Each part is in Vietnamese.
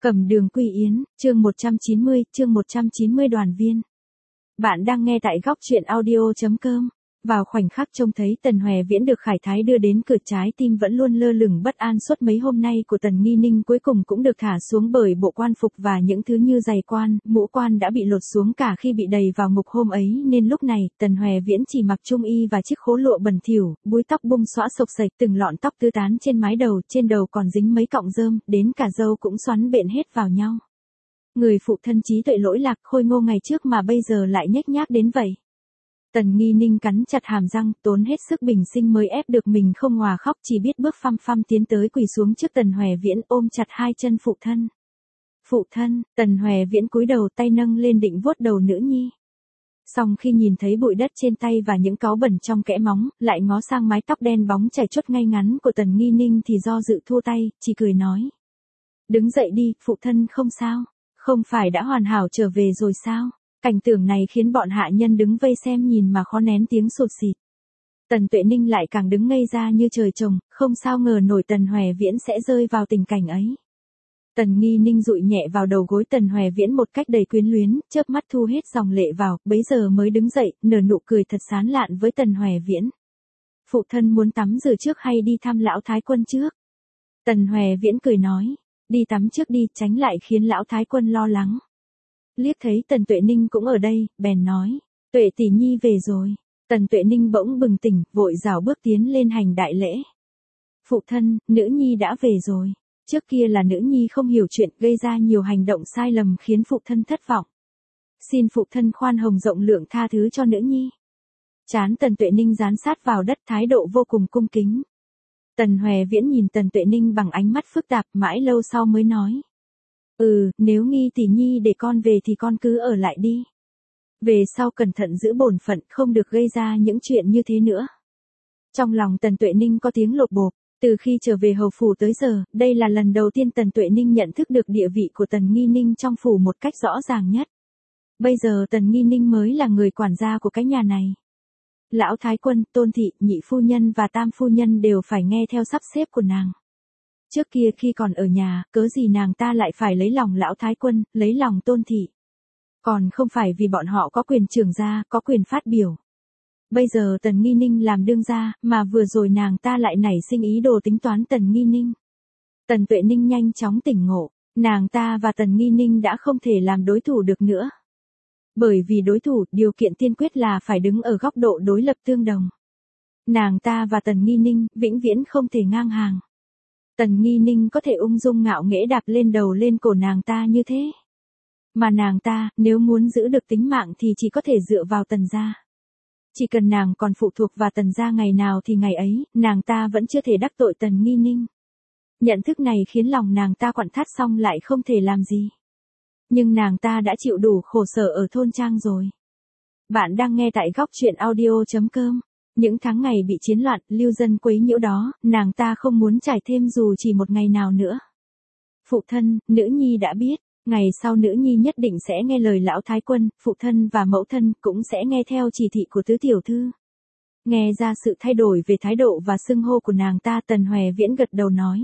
Cẩm Đường Quy Yến, chương 190 đoàn viên. Bạn đang nghe tại góc truyện audio.com. Vào khoảnh khắc trông thấy Tần Hoè Viễn được Khải Thái đưa đến cửa, trái tim vẫn luôn lơ lửng bất an suốt mấy hôm nay của Tần Nghi Ninh cuối cùng cũng được thả xuống, bởi bộ quan phục và những thứ như giày quan, mũ quan đã bị lột xuống cả khi bị đầy vào ngục hôm ấy, nên lúc này Tần Hoè Viễn chỉ mặc trung y và chiếc khố lụa bẩn thỉu, búi tóc bung xõa xộc xệch, từng lọn tóc tứ tán trên mái đầu, trên đầu còn dính mấy cọng rơm, đến cả râu cũng xoắn bện hết vào nhau. Người phụ thân trí tuệ lỗi lạc khôi ngô ngày trước mà bây giờ lại nhếch nhác đến vậy. Tần Nghi Ninh cắn chặt hàm răng, tốn hết sức bình sinh mới ép được mình không òa khóc, chỉ biết bước phăm phăm tiến tới quỳ xuống trước Tần Hoè Viễn, ôm chặt hai chân phụ thân. Phụ thân, Tần Hoè Viễn cúi đầu, tay nâng lên định vuốt đầu nữ nhi. Song khi nhìn thấy bụi đất trên tay và những cáu bẩn trong kẽ móng, lại ngó sang mái tóc đen bóng chảy chuốt ngay ngắn của Tần Nghi Ninh thì do dự thua tay, chỉ cười nói. Đứng dậy đi, phụ thân không sao, không phải đã hoàn hảo trở về rồi sao? Cảnh tượng này khiến bọn hạ nhân đứng vây xem nhìn mà khó nén tiếng sụt sịt. Tần Tuệ Ninh lại càng đứng ngây ra như trời trồng, không sao ngờ nổi Tần Hoè Viễn sẽ rơi vào tình cảnh ấy. Tần Nghi Ninh dụi nhẹ vào đầu gối Tần Hoè Viễn một cách đầy quyến luyến, chớp mắt thu hết dòng lệ vào, bấy giờ mới đứng dậy, nở nụ cười thật sán lạn với Tần Hoè Viễn. Phụ thân muốn tắm rửa trước hay đi thăm lão thái quân trước? Tần Hoè Viễn cười nói, đi tắm trước đi, tránh lại khiến lão thái quân lo lắng. Liếc thấy Tần Tuệ Ninh cũng ở đây, bèn nói, Tuệ tỷ nhi về rồi. Tần Tuệ Ninh bỗng bừng tỉnh, vội rảo bước tiến lên hành đại lễ. Phụ thân, nữ nhi đã về rồi. Trước kia là nữ nhi không hiểu chuyện, gây ra nhiều hành động sai lầm khiến phụ thân thất vọng. Xin phụ thân khoan hồng rộng lượng tha thứ cho nữ nhi. Trán Tần Tuệ Ninh dán sát vào đất, thái độ vô cùng cung kính. Tần Hoè Viễn nhìn Tần Tuệ Ninh bằng ánh mắt phức tạp, mãi lâu sau mới nói. Nếu Nghi tỷ nhi để con về thì con cứ ở lại đi. Về sau cẩn thận giữ bổn phận, không được gây ra những chuyện như thế nữa. Trong lòng Tần Tuệ Ninh có tiếng lột bột, từ khi trở về hầu phủ tới giờ, đây là lần đầu tiên Tần Tuệ Ninh nhận thức được địa vị của Tần Nghi Ninh trong phủ một cách rõ ràng nhất. Bây giờ Tần Nghi Ninh mới là người quản gia của cái nhà này. Lão thái quân, tôn thị, nhị phu nhân và tam phu nhân đều phải nghe theo sắp xếp của nàng. Trước kia khi còn ở nhà, cớ gì nàng ta lại phải lấy lòng lão thái quân, lấy lòng tôn thị. Còn không phải vì bọn họ có quyền trưởng gia, có quyền phát biểu. Bây giờ Tần Nghi Ninh làm đương gia, mà vừa rồi nàng ta lại nảy sinh ý đồ tính toán Tần Nghi Ninh. Tần Tuệ Ninh nhanh chóng tỉnh ngộ, nàng ta và Tần Nghi Ninh đã không thể làm đối thủ được nữa. Bởi vì đối thủ, điều kiện tiên quyết là phải đứng ở góc độ đối lập tương đồng. Nàng ta và Tần Nghi Ninh, vĩnh viễn không thể ngang hàng. Tần Nghi Ninh có thể ung dung ngạo nghễ đạp lên đầu lên cổ nàng ta như thế. Mà nàng ta, nếu muốn giữ được tính mạng thì chỉ có thể dựa vào Tần gia. Chỉ cần nàng còn phụ thuộc vào Tần gia ngày nào thì ngày ấy, nàng ta vẫn chưa thể đắc tội Tần Nghi Ninh. Nhận thức này khiến lòng nàng ta quặn thắt, xong lại không thể làm gì. Nhưng nàng ta đã chịu đủ khổ sở ở thôn trang rồi. Bạn đang nghe tại góc truyện audio.com. Những tháng ngày bị chiến loạn, lưu dân quấy nhiễu đó, nàng ta không muốn trải thêm dù chỉ một ngày nào nữa. Phụ thân, nữ nhi đã biết, ngày sau nữ nhi nhất định sẽ nghe lời lão thái quân, phụ thân và mẫu thân cũng sẽ nghe theo chỉ thị của tứ tiểu thư. Nghe ra sự thay đổi về thái độ và xưng hô của nàng ta, Tần Hoè Viễn gật đầu nói.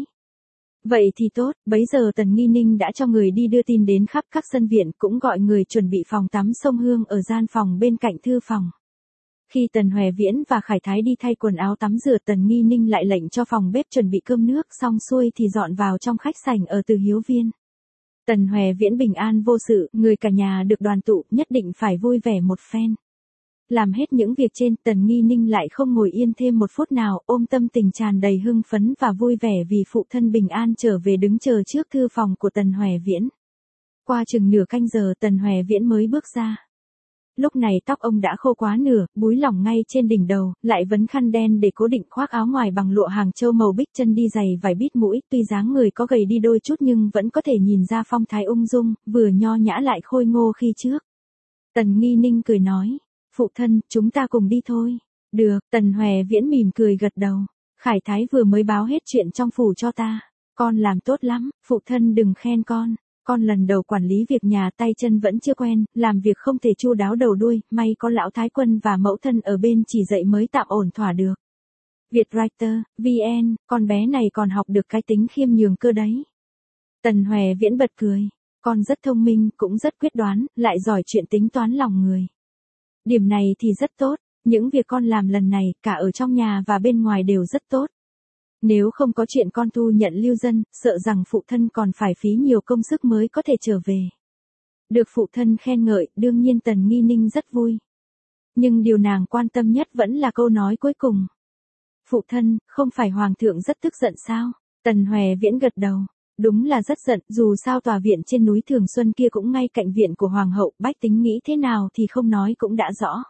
Vậy thì tốt, bấy giờ Tần Nghi Ninh đã cho người đi đưa tin đến khắp các sân viện, cũng gọi người chuẩn bị phòng tắm sông Hương ở gian phòng bên cạnh thư phòng. Khi Tần Hoè Viễn và Khải Thái đi thay quần áo tắm rửa, Tần Nghi Ninh lại lệnh cho phòng bếp chuẩn bị cơm nước, xong xuôi thì dọn vào trong khách sảnh ở Từ Hiếu Viên. Tần Hoè Viễn bình an vô sự, người cả nhà được đoàn tụ, nhất định phải vui vẻ một phen. Làm hết những việc trên, Tần Nghi Ninh lại không ngồi yên thêm một phút nào, ôm tâm tình tràn đầy hưng phấn và vui vẻ vì phụ thân bình an trở về, đứng chờ trước thư phòng của Tần Hoè Viễn. Qua chừng nửa canh giờ Tần Hoè Viễn mới bước ra. Lúc này tóc ông đã khô quá nửa, búi lỏng ngay trên đỉnh đầu, lại vấn khăn đen để cố định, khoác áo ngoài bằng lụa Hàng Châu màu bích, chân đi giày vải bít mũi, tuy dáng người có gầy đi đôi chút nhưng vẫn có thể nhìn ra phong thái ung dung, vừa nho nhã lại khôi ngô khi trước. Tần Nghi Ninh cười nói, phụ thân, chúng ta cùng đi thôi. Được, Tần Hoè Viễn mỉm cười gật đầu. Khải Thái vừa mới báo hết chuyện trong phủ cho ta. Con làm tốt lắm, phụ thân đừng khen con. Con lần đầu quản lý việc nhà, tay chân vẫn chưa quen, làm việc không thể chu đáo đầu đuôi, may có lão thái quân và mẫu thân ở bên chỉ dạy mới tạm ổn thỏa được. Vietwriter, VN, con bé này còn học được cái tính khiêm nhường cơ đấy. Tần Hòe Viễn bật cười. Con rất thông minh, cũng rất quyết đoán, lại giỏi chuyện tính toán lòng người. Điểm này thì rất tốt, những việc con làm lần này, cả ở trong nhà và bên ngoài đều rất tốt. Nếu không có chuyện con thu nhận lưu dân, sợ rằng phụ thân còn phải phí nhiều công sức mới có thể trở về. Được phụ thân khen ngợi, đương nhiên Tần Nghi Ninh rất vui. Nhưng điều nàng quan tâm nhất vẫn là câu nói cuối cùng. Phụ thân, không phải hoàng thượng rất tức giận sao? Tần Hòe Viễn gật đầu. Đúng là rất giận, dù sao tòa viện trên núi Thường Xuân kia cũng ngay cạnh viện của hoàng hậu, bách tính nghĩ thế nào thì không nói cũng đã rõ.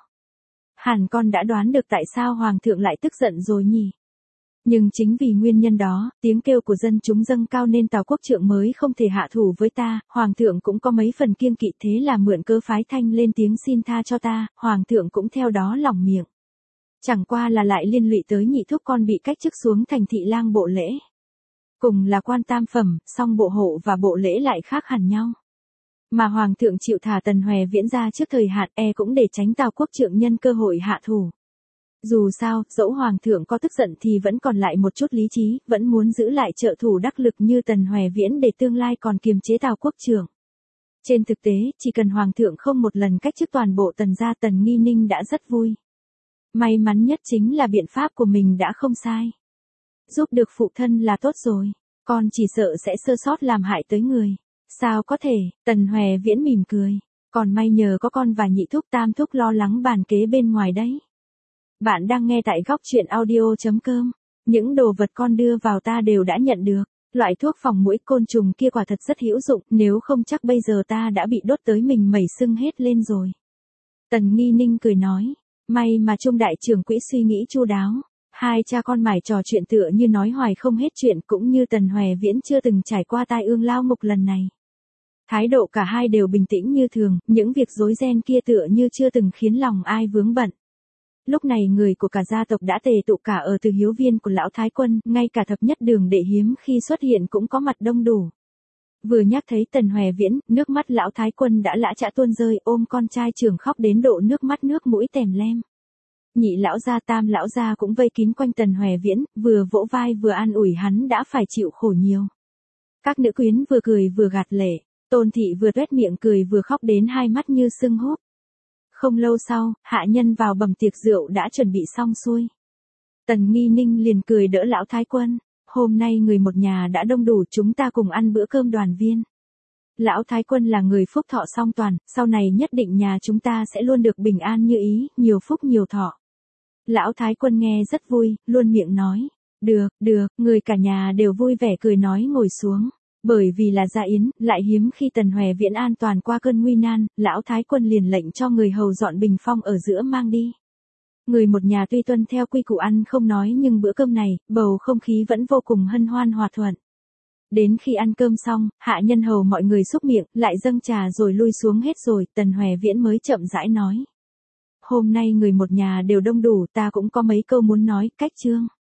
Hẳn con đã đoán được tại sao hoàng thượng lại tức giận rồi nhỉ? Nhưng chính vì nguyên nhân đó, tiếng kêu của dân chúng dâng cao nên Tào quốc trượng mới không thể hạ thủ với ta, hoàng thượng cũng có mấy phần kiêng kỵ, thế là mượn cớ phái Thanh lên tiếng xin tha cho ta, hoàng thượng cũng theo đó lỏng miệng. Chẳng qua là lại liên lụy tới nhị thúc con bị cách chức xuống thành thị lang bộ lễ. Cùng là quan tam phẩm, song bộ hộ và bộ lễ lại khác hẳn nhau. Mà hoàng thượng chịu thả Tần Hòe Viễn ra trước thời hạn cũng để tránh Tào quốc trượng nhân cơ hội hạ thủ. Dù sao, dẫu hoàng thượng có tức giận thì vẫn còn lại một chút lý trí, vẫn muốn giữ lại trợ thủ đắc lực như Tần Hòe Viễn để tương lai còn kiềm chế Tào quốc trượng. Trên thực tế, chỉ cần hoàng thượng không một lần cách chức toàn bộ Tần gia, Tần Nghi Ninh đã rất vui. May mắn nhất chính là biện pháp của mình đã không sai. Giúp được phụ thân là tốt rồi, con chỉ sợ sẽ sơ sót làm hại tới người. Sao có thể? Tần Hòe Viễn mỉm cười. Còn may nhờ có con và nhị thúc tam thúc lo lắng bàn kế bên ngoài đấy. Bạn đang nghe tại góc truyện audio.com. Những đồ vật con đưa vào ta đều đã nhận được. Loại thuốc phòng muỗi côn trùng kia quả thật rất hữu dụng, nếu không chắc bây giờ ta đã bị đốt tới mình mẩy sưng hết lên rồi. Tần Nghi Ninh cười nói. May mà Trung đại trưởng quỹ suy nghĩ chu đáo. Hai cha con mải trò chuyện tựa như nói hoài không hết chuyện, cũng như Tần Hòe Viễn chưa từng trải qua tai ương lao ngục lần này. Thái độ cả hai đều bình tĩnh như thường, những việc rối ren kia tựa như chưa từng khiến lòng ai vướng bận. Lúc này người của cả gia tộc đã tề tụ cả ở Từ Hiếu Viên của lão Thái Quân, ngay cả thập nhất đường đệ hiếm khi xuất hiện cũng có mặt đông đủ. Vừa nhắc thấy Tần Hòe Viễn, nước mắt lão Thái Quân đã lã chã tuôn rơi, ôm con trai trưởng khóc đến độ nước mắt nước mũi tèm lem. Nhị lão gia tam lão gia cũng vây kín quanh Tần Hòe Viễn, vừa vỗ vai vừa an ủi hắn đã phải chịu khổ nhiều. Các nữ quyến vừa cười vừa gạt lệ, Tôn thị vừa tuét miệng cười vừa khóc đến hai mắt như sưng húp. Không lâu sau, hạ nhân vào bẩm tiệc rượu đã chuẩn bị xong xuôi. Tần Nghi Ninh liền cười đỡ lão Thái Quân. Hôm nay người một nhà đã đông đủ, chúng ta cùng ăn bữa cơm đoàn viên. Lão Thái Quân là người phúc thọ song toàn, sau này nhất định nhà chúng ta sẽ luôn được bình an như ý, nhiều phúc nhiều thọ. Lão Thái Quân nghe rất vui, luôn miệng nói. Được, người cả nhà đều vui vẻ cười nói ngồi xuống. Bởi vì là gia yến, lại hiếm khi Tần Hòe Viễn an toàn qua cơn nguy nan, lão Thái Quân liền lệnh cho người hầu dọn bình phong ở giữa mang đi. Người một nhà tuy tuân theo quy củ ăn không nói nhưng bữa cơm này, bầu không khí vẫn vô cùng hân hoan hòa thuận. Đến khi ăn cơm xong, hạ nhân hầu mọi người xúc miệng, lại dâng trà rồi lui xuống hết rồi, Tần Hòe Viễn mới chậm rãi nói. Hôm nay người một nhà đều đông đủ, ta cũng có mấy câu muốn nói, cách chương.